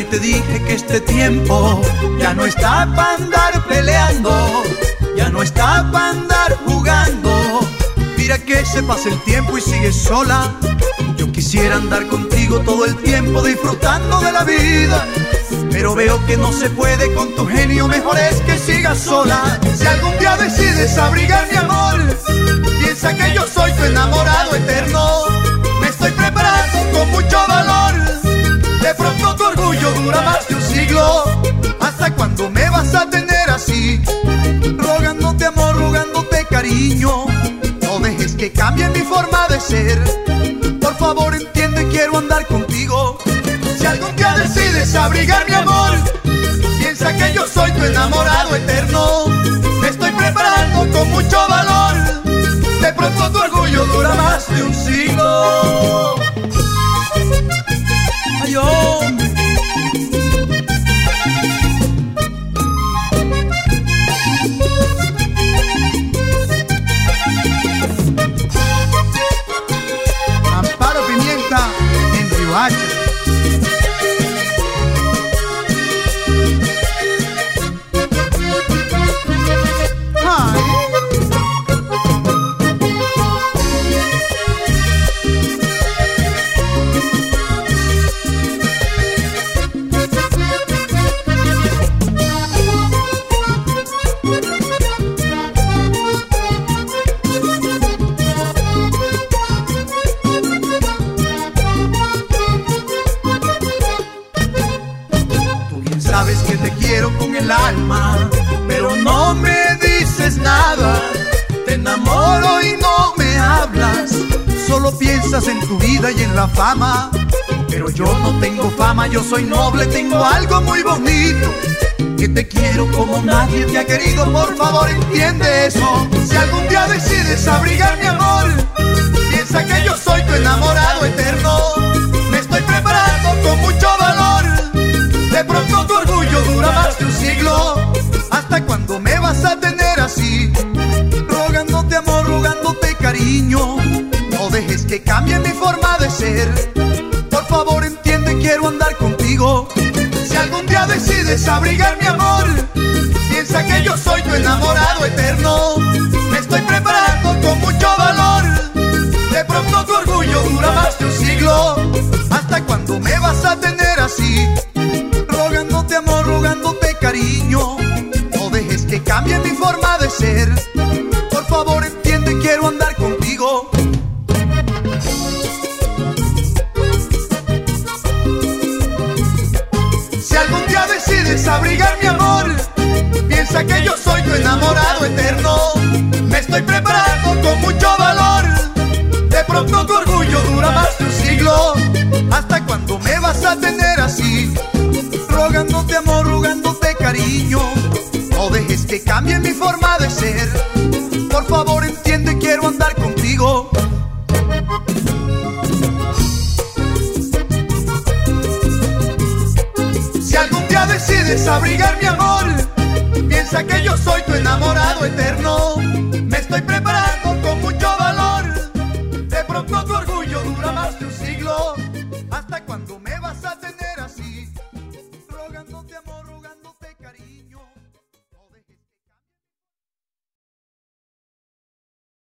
te dije que este tiempo ya no está para andar peleando, ya no está para andar jugando. Mira que se pasa el tiempo y sigues sola. Yo quisiera andar contigo todo el tiempo disfrutando de la vida, pero veo que no se puede con tu genio, mejor es que sigas sola. Si algún día decides abrigar mi amor, piensa que yo soy tu enamorado eterno. Me estoy preparando con mucho valor, de pronto tu orgullo dura más de un siglo. ¿Hasta cuándo me vas a tener así? Rogándote amor, rogándote cariño, no dejes que cambie mi forma de ser. Por favor entiende, quiero andar contigo. Si algún día decides abrigar mi amor, piensa que yo soy tu enamorado eterno. Me estoy preparando con mucho valor, de pronto tu orgullo dura más de un siglo. Ay, oh. Amparo Pimienta en Riohacha. Sabes que te quiero con el alma, pero no me dices nada. Te enamoro y no me hablas, solo piensas en tu vida y en la fama. Pero yo no tengo fama, yo soy noble, tengo algo muy bonito, que te quiero como nadie te ha querido. Por favor entiende eso. Si algún día decides abrigar mi amor, piensa que yo soy tu enamorado eterno. Me estoy preparando con mucho valor, de pronto tu orgullo dura más de un siglo. ¿Hasta cuándo me vas a tener así? Rogándote amor, rogándote cariño, no dejes que cambie mi forma de ser. Por favor entiende, quiero andar contigo. Si algún día decides abrigar mi amor, piensa que yo soy tu enamorado eterno. Me estoy preparando con mucho valor, de pronto tu orgullo dura más de un siglo. ¿Hasta cuándo me vas a tener así? Rogándote amor, rogándote cariño, no dejes que cambie mi forma de ser. Por favor entiende, quiero andar contigo. Si algún día decides abrigar mi amor, piensa que yo soy tu enamorado eterno. Me estoy preparando con mucho valor, de pronto tu orgullo dura más de un siglo. ¿Hasta cuándo me vas a tener así? Rogándote amor, rogándote cariño, no dejes que cambie mi forma de ser. Por favor entiende, quiero andar contigo. Si algún día decides abrigar mi amor, piensa que yo soy tu enamorado eterno. Me estoy preparando